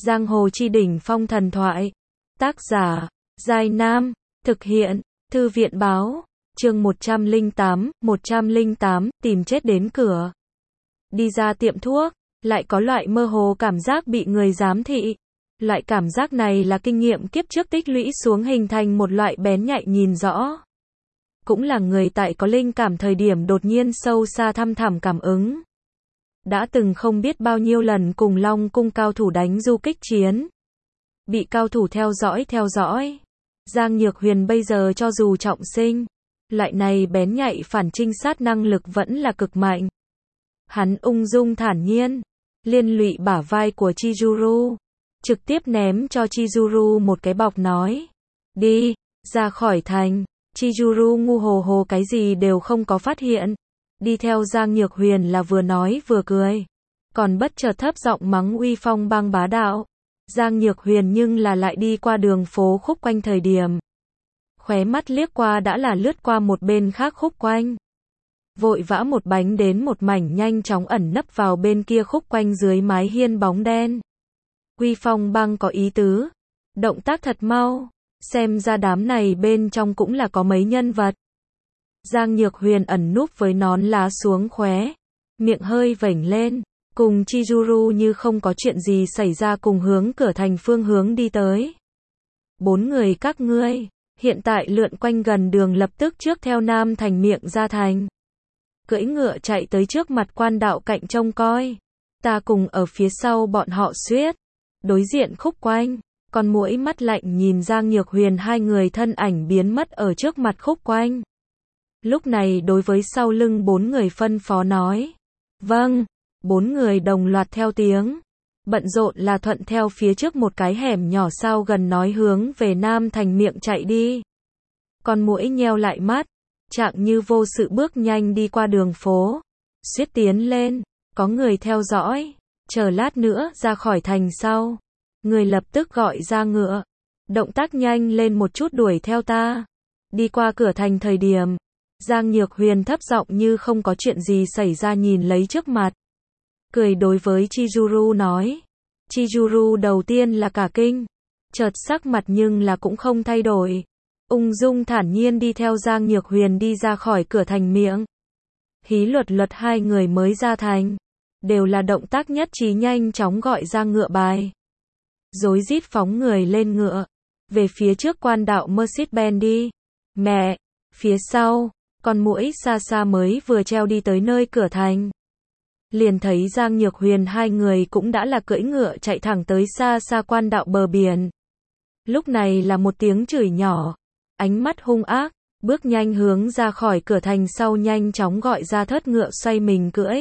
Giang hồ chi đỉnh phong thần thoại. Tác giả, Giai Nam. Thực hiện, Thư viện báo. Chương 108, tìm chết đến cửa. Đi ra tiệm thuốc, lại có loại mơ hồ cảm giác bị người giám thị. Loại cảm giác này là kinh nghiệm kiếp trước tích lũy xuống hình thành một loại bén nhạy nhìn rõ. Cũng là người tại có linh cảm thời điểm đột nhiên sâu xa thăm thẳm cảm ứng. Đã từng không biết bao nhiêu lần cùng Long Cung cao thủ đánh du kích chiến. Bị cao thủ theo dõi. Giang Nhược Huyền bây giờ cho dù trọng sinh, loại này bén nhạy phản trinh sát năng lực vẫn là cực mạnh. Hắn ung dung thản nhiên, liên lụy bả vai của Chizuru, trực tiếp ném cho Chizuru một cái bọc nói. Đi, ra khỏi thành. Chizuru ngu hồ cái gì đều không có phát hiện. Đi theo Giang Nhược Huyền là vừa nói vừa cười. Còn bất chợt thấp giọng mắng uy phong bang bá đạo. Giang Nhược Huyền nhưng là lại đi qua đường phố khúc quanh thời điểm. Khóe mắt liếc qua đã là lướt qua một bên khác khúc quanh. Vội vã một bánh đến một mảnh nhanh chóng ẩn nấp vào bên kia khúc quanh dưới mái hiên bóng đen. Uy phong bang có ý tứ. Động tác thật mau. Xem ra đám này bên trong cũng là có mấy nhân vật. Giang Nhược Huyền ẩn núp với nón lá xuống khóe. Miệng hơi vểnh lên. Cùng Chizuru như không có chuyện gì xảy ra cùng hướng cửa thành phương hướng đi tới. Bốn người các ngươi, hiện tại lượn quanh gần đường lập tức trước theo Nam Thành miệng ra thành. Cưỡi ngựa chạy tới trước mặt quan đạo cạnh trông coi. Ta cùng ở phía sau bọn họ suýt. Đối diện khúc quanh. Con muỗi mắt lạnh nhìn Giang Nhược Huyền hai người thân ảnh biến mất ở trước mặt khúc quanh. Lúc này đối với sau lưng bốn người phân phó nói. Vâng, bốn người đồng loạt theo tiếng. Bận rộn là thuận theo phía trước một cái hẻm nhỏ sau gần nói hướng về Nam Thành miệng chạy đi. Con muỗi nheo lại mắt, trạng như vô sự bước nhanh đi qua đường phố. Suýt tiến lên, có người theo dõi, chờ lát nữa ra khỏi thành sau. Người lập tức gọi ra ngựa. Động tác nhanh lên một chút đuổi theo ta. Đi qua cửa thành thời điểm. Giang Nhược Huyền thấp giọng như không có chuyện gì xảy ra nhìn lấy trước mặt. Cười đối với Chizuru nói. Chizuru đầu tiên là cả kinh. Chợt sắc mặt nhưng là cũng không thay đổi. Ung dung thản nhiên đi theo Giang Nhược Huyền đi ra khỏi cửa thành miệng. Hí luật hai người mới ra thành. Đều là động tác nhất trí nhanh chóng gọi ra ngựa bài. Rối rít phóng người lên ngựa. Về phía trước quan đạo Mercedes-Benz đi. Mẹ! Phía sau, con muỗi xa xa mới vừa treo đi tới nơi cửa thành. Liền thấy Giang Nhược Huyền hai người cũng đã là cưỡi ngựa chạy thẳng tới xa xa quan đạo bờ biển. Lúc này là một tiếng chửi nhỏ. Ánh mắt hung ác, bước nhanh hướng ra khỏi cửa thành sau nhanh chóng gọi ra thớt ngựa xoay mình cưỡi.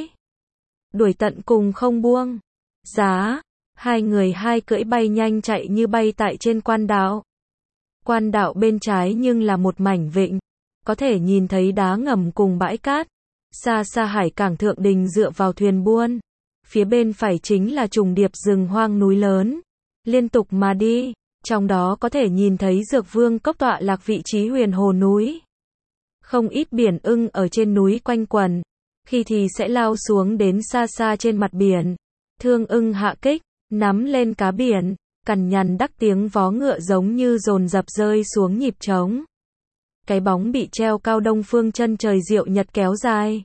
Đuổi tận cùng không buông. Giá! Hai người hai cưỡi bay nhanh chạy như bay tại trên quan đạo. Quan đạo bên trái nhưng là một mảnh vịnh. Có thể nhìn thấy đá ngầm cùng bãi cát. Xa xa hải cảng Thượng Đình dựa vào thuyền buôn. Phía bên phải chính là trùng điệp rừng hoang núi lớn. Liên tục mà đi. Trong đó có thể nhìn thấy Dược Vương cốc tọa lạc vị trí huyền hồ núi. Không ít biển ưng ở trên núi quanh quẩn. Khi thì sẽ lao xuống đến xa xa trên mặt biển. Thương ưng hạ kích. Nắm lên cá biển, cằn nhằn đắc tiếng vó ngựa giống như dồn dập rơi xuống nhịp trống. Cái bóng bị treo cao đông phương chân trời diệu nhật kéo dài.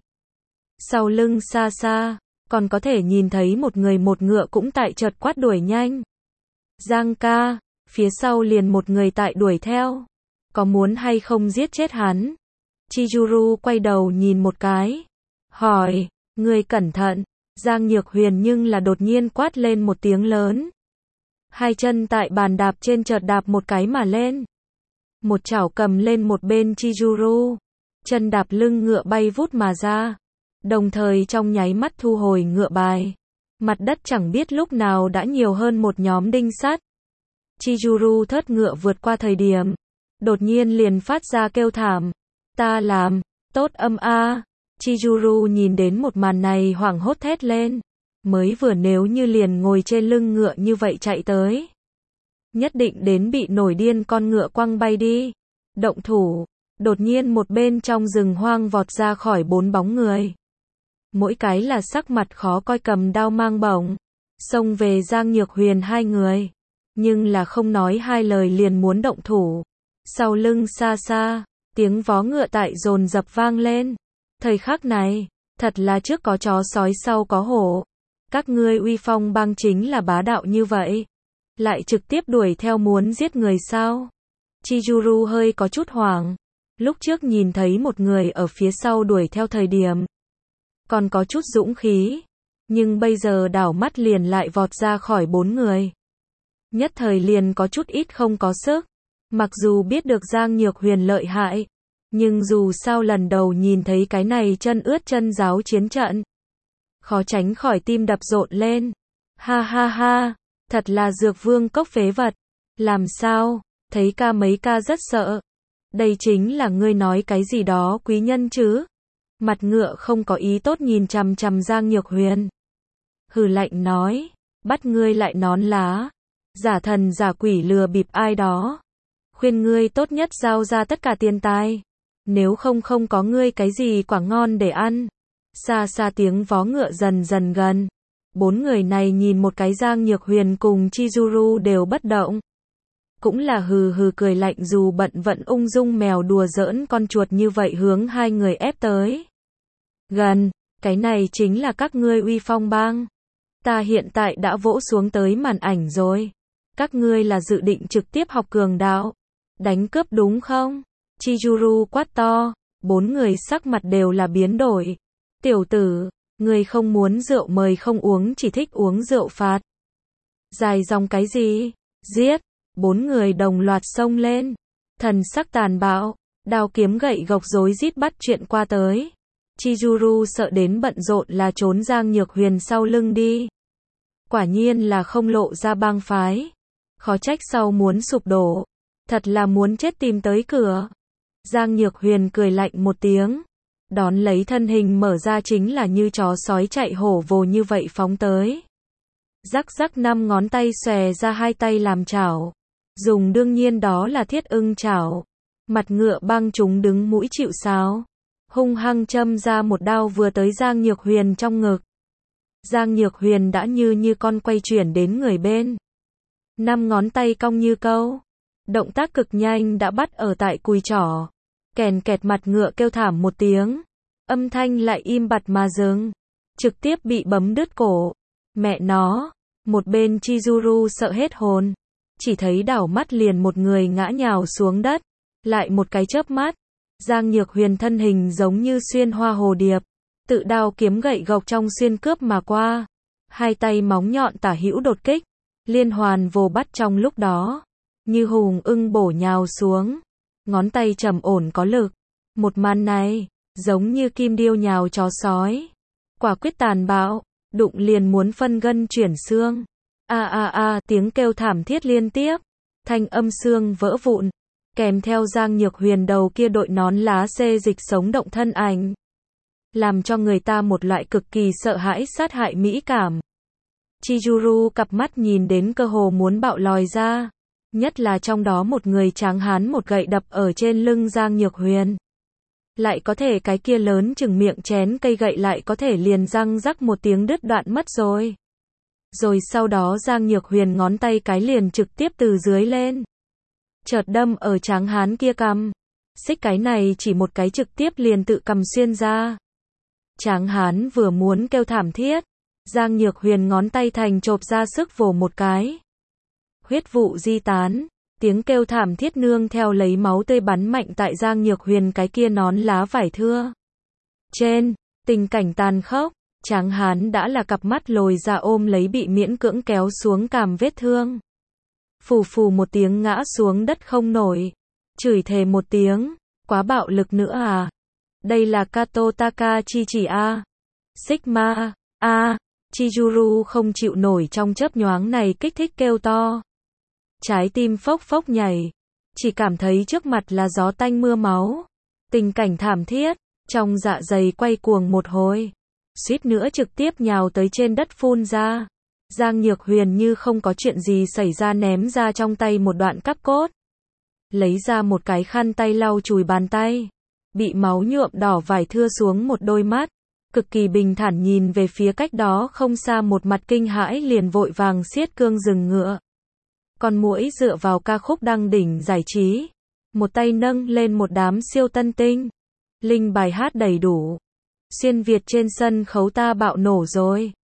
Sau lưng xa xa, còn có thể nhìn thấy một người một ngựa cũng tại chợt quát đuổi nhanh. Giang ca, phía sau liền một người tại đuổi theo. Có muốn hay không giết chết hắn? Chizuru quay đầu nhìn một cái. Hỏi, người cẩn thận. Giang Nhược Huyền nhưng là đột nhiên quát lên một tiếng lớn. Hai chân tại bàn đạp trên chợt đạp một cái mà lên. Một chảo cầm lên một bên Chizuru. Chân đạp lưng ngựa bay vút mà ra. Đồng thời trong nháy mắt thu hồi ngựa bài. Mặt đất chẳng biết lúc nào đã nhiều hơn một nhóm đinh sắt. Chizuru thớt ngựa vượt qua thời điểm. Đột nhiên liền phát ra kêu thảm. Ta làm, tốt âm a. Chizuru nhìn đến một màn này hoảng hốt thét lên. Mới vừa nếu như liền ngồi trên lưng ngựa như vậy chạy tới. Nhất định đến bị nổi điên con ngựa quăng bay đi. Động thủ. Đột nhiên một bên trong rừng hoang vọt ra khỏi bốn bóng người. Mỗi cái là sắc mặt khó coi cầm đao mang bổng. xông về Giang Nhược Huyền hai người, nhưng là không nói hai lời liền muốn động thủ. Sau lưng xa xa, tiếng vó ngựa tại dồn dập vang lên. Thời khắc này, thật là trước có chó sói sau có hổ. Các ngươi uy phong bang chính là bá đạo như vậy, lại trực tiếp đuổi theo muốn giết người sao? Chizuru hơi có chút hoảng. Lúc trước nhìn thấy một người ở phía sau đuổi theo thời điểm, còn có chút dũng khí, nhưng bây giờ đảo mắt liền lại vọt ra khỏi 4 người. Nhất thời liền có chút ít không có sức. Mặc dù biết được Giang Nhược Huyền lợi hại, nhưng dù sao lần đầu nhìn thấy cái này chân ướt chân ráo chiến trận, khó tránh khỏi tim đập rộn lên. Ha ha ha, thật là dược vương cốc phế vật. Làm sao, thấy ca mấy ca rất sợ. Đây chính là ngươi nói cái gì đó quý nhân chứ? Mặt ngựa không có ý tốt nhìn chằm chằm Giang Nhược Huyền. Hừ lạnh nói, bắt ngươi lại nón lá, giả thần giả quỷ lừa bịp ai đó. Khuyên ngươi tốt nhất giao ra tất cả tiền tài, nếu không không có ngươi cái gì quả ngon để ăn. Xa xa tiếng vó ngựa dần dần gần. 4 người này nhìn một cái Giang Nhược Huyền cùng Chizuru đều bất động. Cũng là hừ hừ cười lạnh dù bận vẫn ung dung mèo đùa giỡn con chuột như vậy hướng hai người ép tới. Gần, cái này chính là các ngươi uy phong bang. Ta hiện tại đã vỗ xuống tới màn ảnh rồi. Các ngươi là dự định trực tiếp học cường đạo, đánh cướp đúng không? Chizuru quát to, 4 người sắc mặt đều là biến đổi. Tiểu tử, ngươi không muốn rượu mời không uống chỉ thích uống rượu phạt. Dài dòng cái gì? Giết! 4 người đồng loạt xông lên. Thần sắc tàn bạo, đao kiếm gậy gộc rối rít bắt chuyện qua tới. Chizuru sợ đến bận rộn là trốn Giang Nhược Huyền sau lưng đi. Quả nhiên là không lộ ra bang phái. Khó trách sau muốn sụp đổ. Thật là muốn chết tìm tới cửa. Giang Nhược Huyền cười lạnh một tiếng. Đón lấy thân hình mở ra chính là như chó sói chạy hổ vồ như vậy phóng tới. Rắc rắc 5 ngón tay xòe ra hai tay làm chảo. Dùng đương nhiên đó là thiết ưng chảo. Mặt ngựa băng chúng đứng mũi chịu sáo. Hung hăng châm ra một đao vừa tới Giang Nhược Huyền trong ngực. Giang Nhược Huyền đã như con quay chuyển đến người bên. 5 ngón tay cong như câu. Động tác cực nhanh đã bắt ở tại cùi chỏ. Kèn kẹt mặt ngựa kêu thảm một tiếng. Âm thanh lại im bặt mà dừng. Trực tiếp bị bấm đứt cổ. Mẹ nó. Một bên Chizuru sợ hết hồn. Chỉ thấy đảo mắt liền một người ngã nhào xuống đất. Lại một cái chớp mắt. Giang Nhược Huyền thân hình giống như xuyên hoa hồ điệp. Tự đao kiếm gậy gộc trong xuyên cướp mà qua. Hai tay móng nhọn tả hữu đột kích. Liên hoàn vồ bắt trong lúc đó. Như hùng ưng bổ nhào xuống. Ngón tay trầm ổn có lực. Một màn này, giống như kim điêu nhào chó sói. Quả quyết tàn bạo, đụng liền muốn phân gân chuyển xương. Tiếng kêu thảm thiết liên tiếp. Thanh âm xương vỡ vụn. Kèm theo Giang Nhược Huyền đầu kia đội nón lá xê dịch sống động thân ảnh. Làm cho người ta một loại cực kỳ sợ hãi sát hại mỹ cảm. Chizuru cặp mắt nhìn đến cơ hồ muốn bạo lòi ra. Nhất là trong đó một người tráng hán một gậy đập ở trên lưng Giang Nhược Huyền. Lại có thể cái kia lớn chừng miệng chén cây gậy lại có thể liền răng rắc một tiếng đứt đoạn mất rồi. Rồi sau đó Giang Nhược Huyền ngón tay cái liền trực tiếp từ dưới lên. Chợt đâm ở tráng hán kia cằm. Xích cái này chỉ một cái trực tiếp liền tự cầm xuyên ra. Tráng hán vừa muốn kêu thảm thiết. Giang Nhược Huyền ngón tay thành chộp ra sức vồ một cái. Huyết vụ di tán, tiếng kêu thảm thiết nương theo lấy máu tươi bắn mạnh tại Giang Nhược Huyền cái kia nón lá vải thưa. Trên, tình cảnh tàn khốc, tráng hán đã là cặp mắt lồi ra ôm lấy bị miễn cưỡng kéo xuống cằm vết thương. Phù phù một tiếng ngã xuống đất không nổi. Chửi thề một tiếng, quá bạo lực nữa à. Đây là Kato Takachi chỉ a. Sigma, a. Chizuru không chịu nổi trong chớp nhoáng này kích thích kêu to. Trái tim phốc phốc nhảy. Chỉ cảm thấy trước mặt là gió tanh mưa máu. Tình cảnh thảm thiết, trong dạ dày quay cuồng một hồi. Suýt nữa trực tiếp nhào tới trên đất phun ra. Giang Nhược Huyền như không có chuyện gì xảy ra ném ra trong tay một đoạn cắp cốt. Lấy ra một cái khăn tay lau chùi bàn tay. Bị máu nhuộm đỏ vải thưa xuống một đôi mắt. cực kỳ bình thản nhìn về phía cách đó không xa, một mặt kinh hãi liền vội vàng siết cương dừng ngựa. Con muỗi dựa vào ca khúc đăng đỉnh giải trí, một tay nâng lên một đám siêu tân tinh. Linh bài hát đầy đủ. Xuyên Việt trên sân khấu ta bạo nổ rồi.